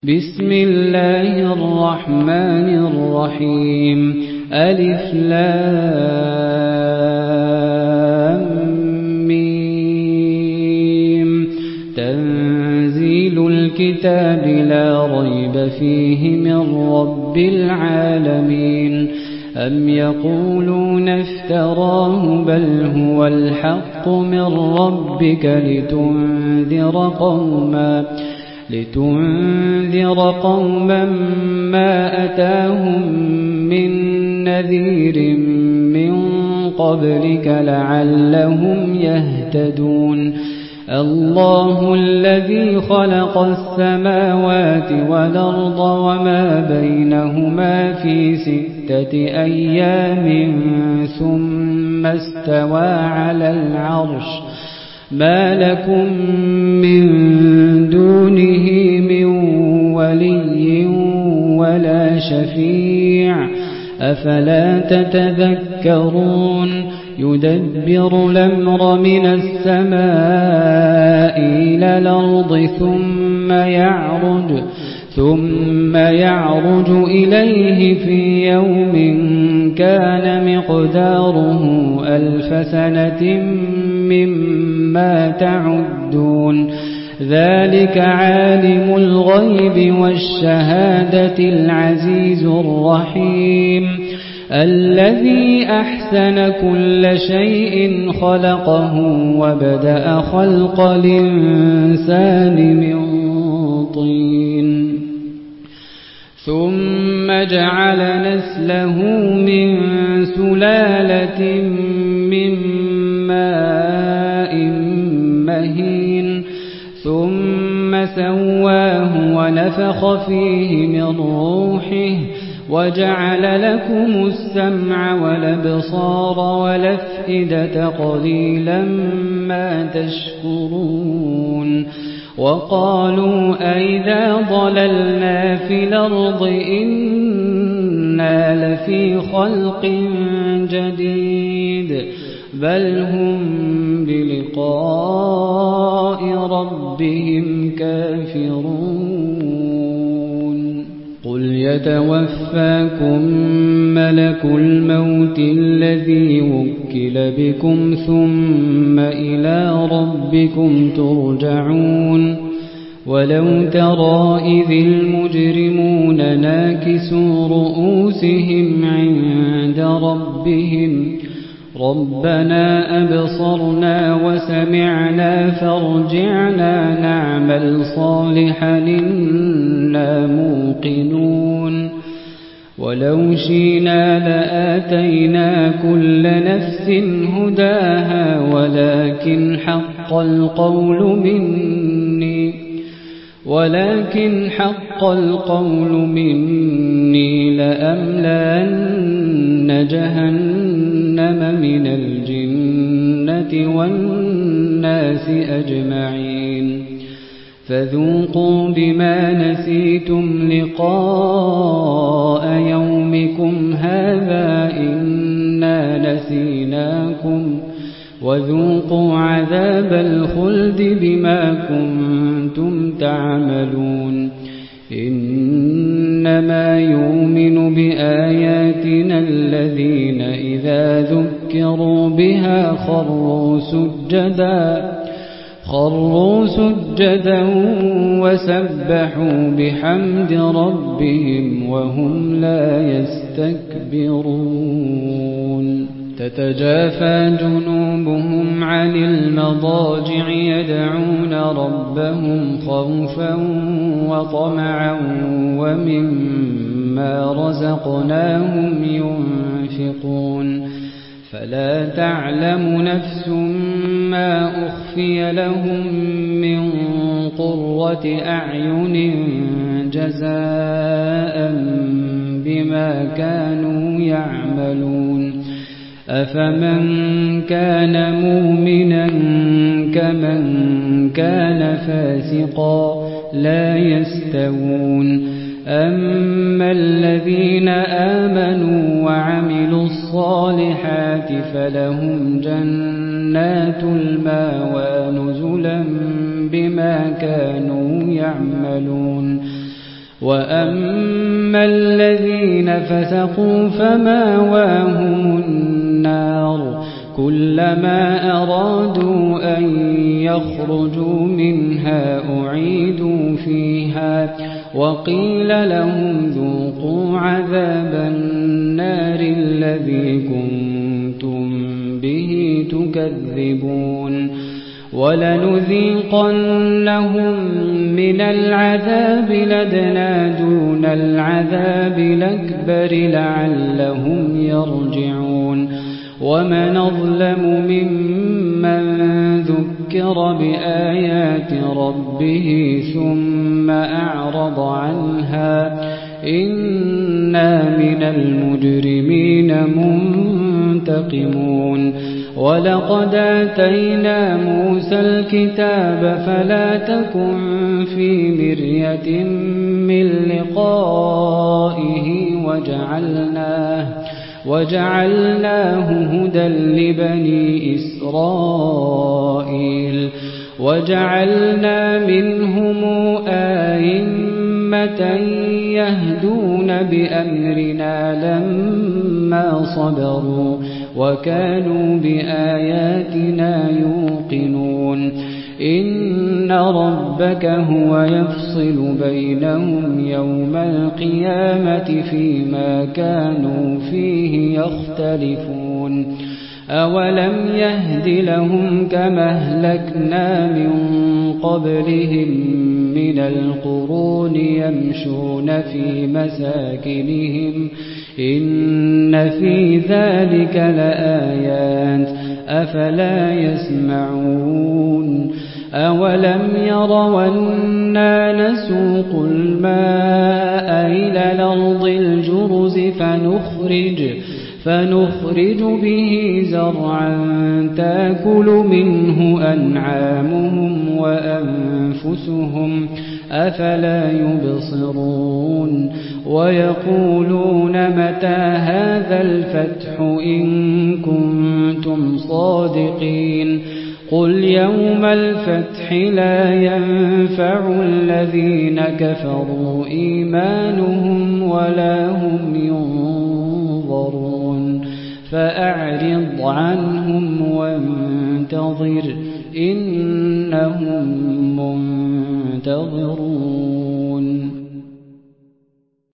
بسم الله الرحمن الرحيم ألف لام ميم تنزيل الكتاب لا ريب فيه من رب العالمين أم يقولون افتراه بل هو الحق من ربك لتنذر قوما ما أتاهم من نذير من قبلك لعلهم يهتدون الله الذي خلق السماوات والأرض وما بينهما في 6 أيام ثم استوى على العرش ما لكم من دونه من ولي ولا شفيع أفلا تتذكرون يدبر الأمر من السماء إلى الأرض ثم يعرج إليه في يوم كان مقداره 1000 سنة مما تعدون ذلك عالم الغيب والشهادة العزيز الرحيم الذي أحسن كل شيء خلقه وبدأ خلق الإنسان من طين ثم جعل نسله من سلالة من ماء مهين ثم سواه ونفخ فيه من روحه وجعل لكم السمع والأبصار والأفئدة قليلا ما تشكرون وقالوا أئذا ضللنا في الأرض إنا لفي خلق جديد بل هم بلقاء ربهم كافرون قل يتوفاكم ملك الموت الذي وكل بكم ثم إلى ربكم ترجعون ولو ترى إذ المجرمون ناكسوا رؤوسهم عند ربهم ربنا أبصرنا وسمعنا فارجعنا نعمل صالحا إنا موقنون ولو شئنا لآتينا كل نفس هداها ولكن حق القول مني لأملأن جهنم من الجنة والناس أجمعين فذوقوا بما نسيتم لقاء يومكم هذا إنا نسيناكم وذوقوا عذاب الخلد بما كنتم تعملون إنما يؤمن بآياتنا الذين إذا ذكروا بها خروا سجدا وسبحوا بحمد ربهم وهم لا يستكبرون تتجافى جنوبهم عن المضاجع يدعون ربهم خوفا وطمعا ومما رزقناهم ينفقون فلا تعلم نفس ما أخفي لهم من قرة أعين جزاء بما كانوا يعملون أفمن كان مؤمنا كمن كان فاسقا لا يستوون أما الذين آمنوا وعملوا الصالحات فلهم جنات المأوى نزلا بما كانوا يعملون وأما الذين فسقوا فمأواهم النار كلما أرادوا أن يخرجوا منها أعيدوا فيها وقيل لهم ذوقوا عذاب النار الذي كنتم به تكذبون ولنذيقنهم من العذاب الأدنى دون العذاب الأكبر لعلهم يرجعون ومن أظلم ممن ذكر بآيات ربه ثم أعرض عنها إنا من المجرمين منتقمون ولقد آتينا موسى الكتاب فلا تكن في مرية من لقائه وجعلناه هدى لبني إسرائيل وجعلنا منهم أئمة يهدون بأمرنا لما صبروا وكانوا بآياتنا يوقنون إن ربك هو يفصل بينهم يوم القيامة فيما كانوا فيه يختلفون أولم يهد لهم كما أهلكنا من قبلهم من القرون يمشون في مساكنهم إن في ذلك لآيات أفلا يسمعون أولم يروا أنا نسوق الماء إلى الأرض الجرز فنخرج به زرعا تأكل منه أنعامهم وأنفسهم أفلا يبصرون ويقولون متى هذا الفتح إن كنتم صادقين قل يوم الفتح لا ينفع الذين كفروا إيمانهم ولا هم ينظرون فأعرض عنهم وانتظر إنهم